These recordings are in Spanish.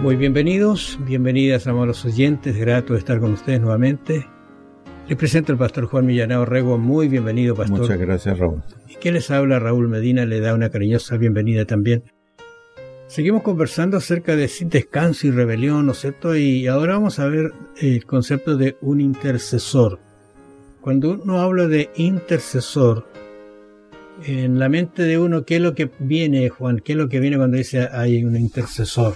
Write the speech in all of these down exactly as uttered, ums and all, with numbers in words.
Muy bienvenidos, bienvenidas, amados oyentes, grato de estar con ustedes nuevamente. Les presento al pastor Juan Millanao Rego. Muy bienvenido, pastor. Muchas gracias, Raúl. Y que les habla, Raúl Medina, le da una cariñosa bienvenida también. Seguimos conversando acerca de sin descanso y rebelión, ¿no es cierto? Y ahora vamos a ver el concepto de un intercesor. Cuando uno habla de intercesor, en la mente de uno, ¿qué es lo que viene, Juan? ¿Qué es lo que viene cuando dice hay un intercesor?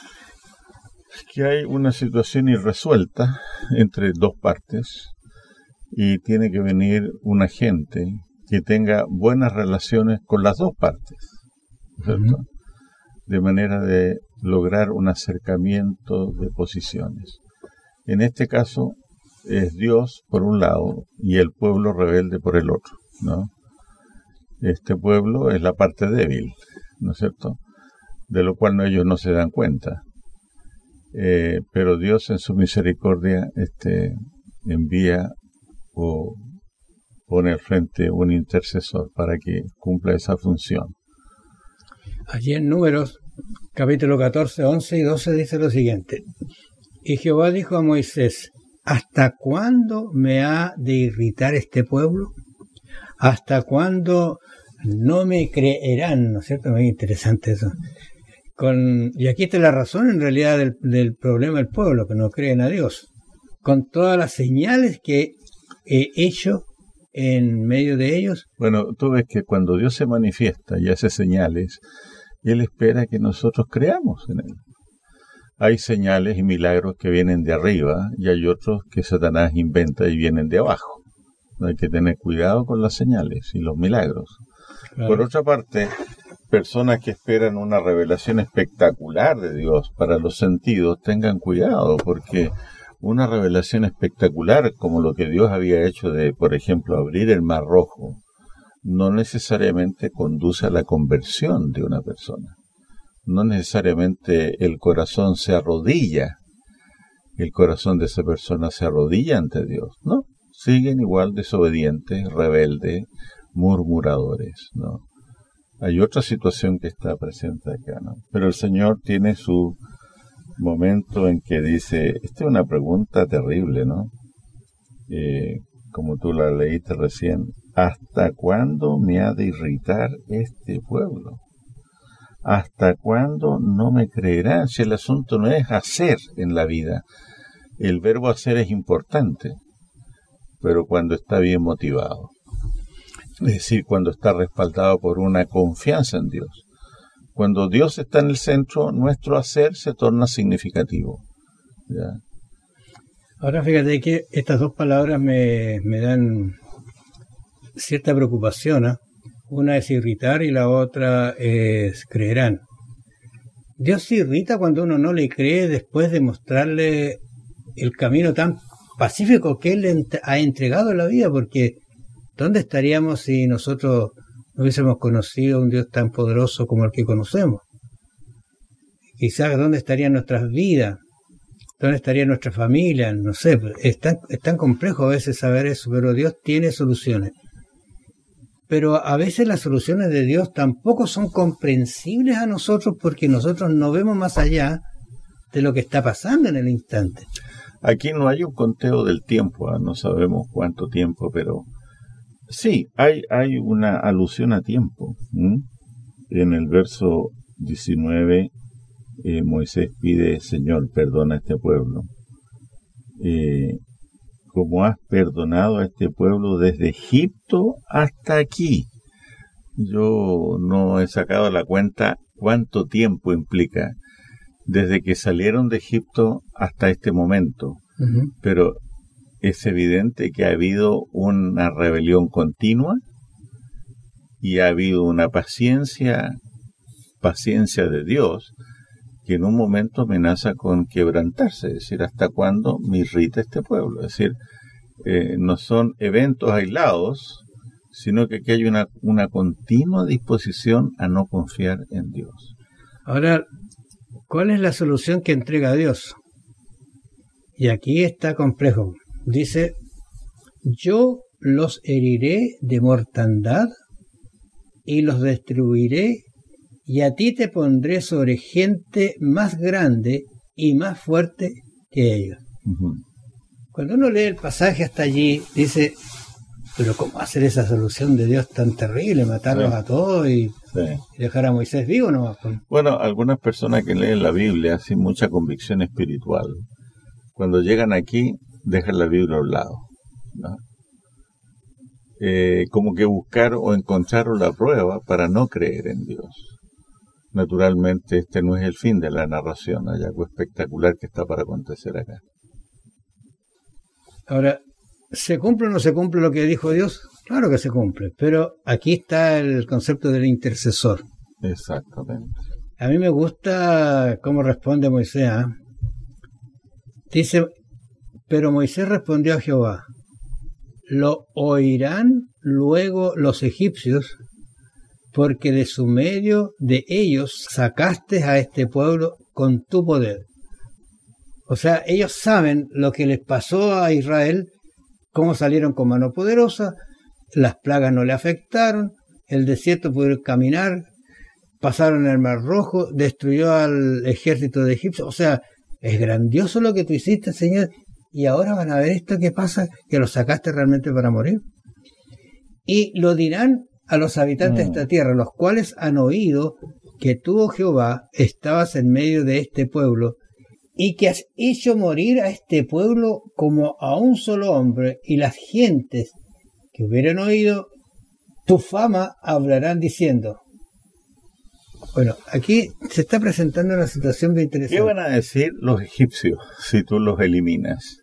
Que hay una situación irresuelta entre dos partes y tiene que venir un agente que tenga buenas relaciones con las dos partes, ¿cierto? Uh-huh. De manera de lograr un acercamiento de posiciones. En este caso es Dios por un lado y el pueblo rebelde por el otro, ¿no? Este pueblo es la parte débil, ¿no es cierto? De lo cual no, ellos no se dan cuenta. Eh, pero Dios en su misericordia este, envía o pone al frente un intercesor para que cumpla esa función. Allí en Números, capítulo catorce, once y doce dice lo siguiente: Y Jehová dijo a Moisés: ¿Hasta cuándo me ha de irritar este pueblo? ¿Hasta cuándo no me creerán? ¿No es cierto? Muy interesante eso. Con, y aquí está la razón en realidad del, del problema del pueblo, que no creen a Dios. Con todas las señales que he hecho en medio de ellos. Bueno, tú ves que cuando Dios se manifiesta y hace señales, Él espera que nosotros creamos en Él. Hay señales y milagros que vienen de arriba y hay otros que Satanás inventa y vienen de abajo. Hay que tener cuidado con las señales y los milagros. Claro. Por otra parte, personas que esperan una revelación espectacular de Dios para los sentidos, tengan cuidado, porque una revelación espectacular como lo que Dios había hecho de, por ejemplo, abrir el Mar Rojo, no necesariamente conduce a la conversión de una persona. No necesariamente el corazón se arrodilla, el corazón de esa persona se arrodilla ante Dios, ¿no? Siguen igual desobedientes, rebeldes, murmuradores, ¿no? Hay otra situación que está presente acá, ¿no? Pero el Señor tiene su momento en que dice, esta es una pregunta terrible, ¿no? Eh, como tú la leíste recién, ¿hasta cuándo me ha de irritar este pueblo? ¿Hasta cuándo no me creerán? Si el asunto no es hacer en la vida, el verbo hacer es importante, pero cuando está bien motivado. Es decir, cuando está respaldado por una confianza en Dios. Cuando Dios está en el centro, nuestro hacer se torna significativo. ¿Ya? Ahora fíjate que estas dos palabras me, me dan cierta preocupación, ¿eh? Una es irritar y la otra es creerán. Dios se irrita cuando uno no le cree después de mostrarle el camino tan pacífico que Él ent- ha entregado en la vida, porque ¿dónde estaríamos si nosotros no hubiésemos conocido un Dios tan poderoso como el que conocemos? Quizás ¿dónde estarían nuestras vidas? ¿Dónde estaría nuestra familia? No sé, es tan, es tan complejo a veces saber eso, pero Dios tiene soluciones. Pero a veces las soluciones de Dios tampoco son comprensibles a nosotros porque nosotros no vemos más allá de lo que está pasando en el instante. Aquí no hay un conteo del tiempo, ¿eh? No sabemos cuánto tiempo, pero sí, hay, hay una alusión a tiempo. ¿Mm? En el verso diecinueve, eh, Moisés pide, Señor, perdona a este pueblo. Eh, como has perdonado a este pueblo desde Egipto hasta aquí. Yo no he sacado la cuenta cuánto tiempo implica desde que salieron de Egipto hasta este momento. Uh-huh. Pero es evidente que ha habido una rebelión continua y ha habido una paciencia, paciencia de Dios, que en un momento amenaza con quebrantarse, es decir, ¿hasta cuándo me irrita este pueblo? Es decir, eh, no son eventos aislados, sino que aquí hay una, una continua disposición a no confiar en Dios. Ahora, ¿cuál es la solución que entrega Dios? Y aquí está complejo. Dice, yo los heriré de mortandad y los destruiré, y a ti te pondré sobre gente más grande y más fuerte que ellos. Uh-huh. Cuando uno lee el pasaje hasta allí, dice, pero ¿cómo hacer esa solución de Dios tan terrible? Matarlos sí. a todos y, sí. y dejar a Moisés vivo, ¿no? Bueno, algunas personas que leen la Biblia sin mucha convicción espiritual, cuando llegan aquí, dejan la Biblia a un lado, ¿no? Eh, como que buscaron o encontraron la prueba para no creer en Dios. Naturalmente, este no es el fin de la narración, hay algo espectacular que está para acontecer acá. Ahora, ¿se cumple o no se cumple lo que dijo Dios? Claro que se cumple, pero aquí está el concepto del intercesor. Exactamente. A mí me gusta cómo responde Moisés, ¿eh? Dice, pero Moisés respondió a Jehová, lo oirán luego los egipcios, porque de su medio de ellos sacaste a este pueblo con tu poder. O sea, ellos saben lo que les pasó a Israel, cómo salieron con mano poderosa, las plagas no le afectaron, el desierto pudieron caminar, pasaron el Mar Rojo, destruyó al ejército de Egipto. O sea, es grandioso lo que tú hiciste, Señor, y ahora van a ver esto que pasa, que los sacaste realmente para morir. Y lo dirán a los habitantes de esta tierra, los cuales han oído que tú, oh Jehová, estabas en medio de este pueblo, y que has hecho morir a este pueblo como a un solo hombre, y las gentes que hubieran oído tu fama hablarán diciendo. Bueno, aquí se está presentando una situación muy interesante. ¿Qué van a decir los egipcios si tú los eliminas?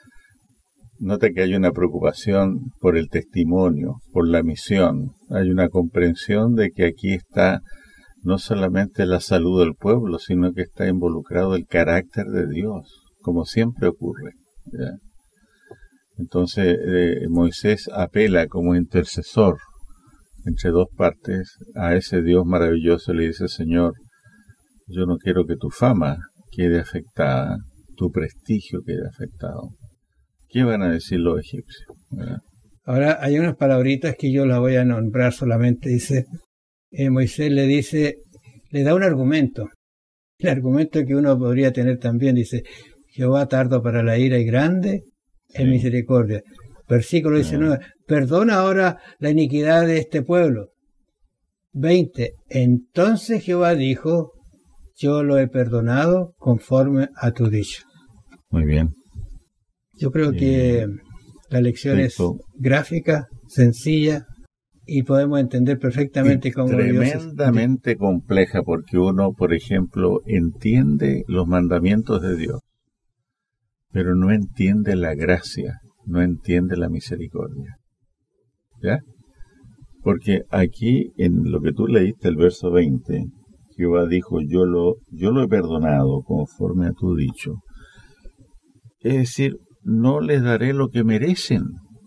Nota que hay una preocupación por el testimonio, por la misión. Hay una comprensión de que aquí está no solamente la salud del pueblo, sino que está involucrado el carácter de Dios, como siempre ocurre, ¿ya? Entonces eh, Moisés apela como intercesor entre dos partes a ese Dios maravilloso y le dice, Señor, yo no quiero que tu fama quede afectada, tu prestigio quede afectado. ¿Qué van a decir los egipcios? ¿Verdad? Ahora hay unas palabritas que yo las voy a nombrar solamente. Dice, eh, Moisés le dice, le da un argumento. El argumento que uno podría tener también, dice, Jehová tardo para la ira y grande en sí. misericordia. Versículo diecinueve, sí. perdona ahora la iniquidad de este pueblo. veinte, entonces Jehová dijo, yo lo he perdonado conforme a tu dicho. Muy bien. Yo creo que la lección es gráfica, sencilla, y podemos entender perfectamente y cómo tremendamente Dios es... compleja, porque uno, por ejemplo, entiende los mandamientos de Dios, pero no entiende la gracia, no entiende la misericordia. ¿Ya? Porque aquí, en lo que tú leíste, el verso veinte, Jehová dijo, yo lo, yo lo he perdonado conforme a tu dicho. Es decir, no les daré lo que merecen.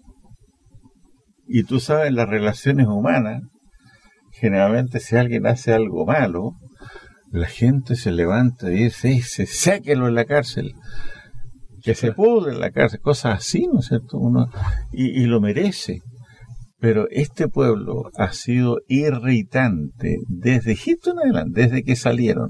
Y tú sabes, en las relaciones humanas, generalmente si alguien hace algo malo, la gente se levanta y dice, se sáquelo en la cárcel, que se pudre en la cárcel, cosas así, ¿no es cierto? Uno, y, y lo merece. Pero este pueblo ha sido irritante desde Egipto en adelante, desde que salieron.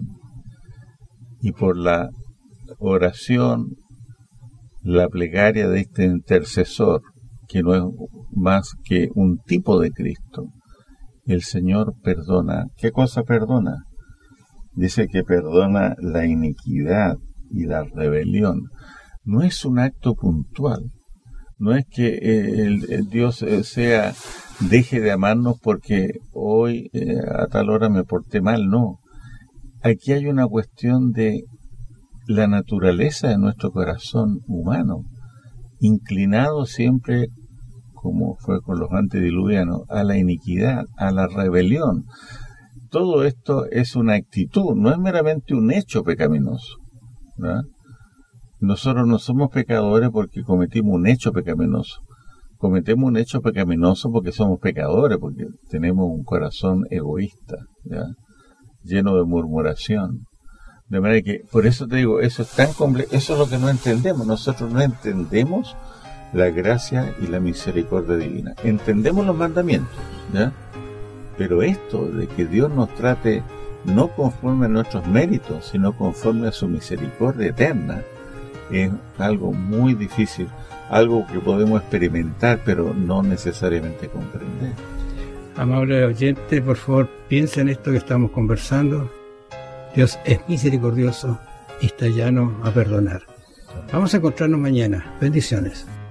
Y por la oración, la plegaria de este intercesor, que no es más que un tipo de Cristo, el Señor perdona. ¿Qué cosa perdona? Dice que perdona la iniquidad y la rebelión. No es un acto puntual. No es que eh, el, el Dios eh, sea, deje de amarnos porque hoy eh, a tal hora me porté mal. No. Aquí hay una cuestión de la naturaleza de nuestro corazón humano, inclinado siempre, como fue con los antediluvianos, a la iniquidad, a la rebelión. Todo esto es una actitud, no es meramente un hecho pecaminoso, ¿verdad? Nosotros no somos pecadores porque cometimos un hecho pecaminoso. Cometemos un hecho pecaminoso porque somos pecadores, porque tenemos un corazón egoísta, ¿ya? Lleno de murmuración. De manera que, por eso te digo, eso es tan complejo, eso es lo que no entendemos. Nosotros no entendemos la gracia y la misericordia divina. Entendemos los mandamientos, ¿ya? Pero esto de que Dios nos trate no conforme a nuestros méritos, sino conforme a su misericordia eterna, es algo muy difícil, algo que podemos experimentar, pero no necesariamente comprender. Amable oyente, por favor, piensa en esto que estamos conversando. Dios es misericordioso y está llano a perdonar. Vamos a encontrarnos mañana. Bendiciones.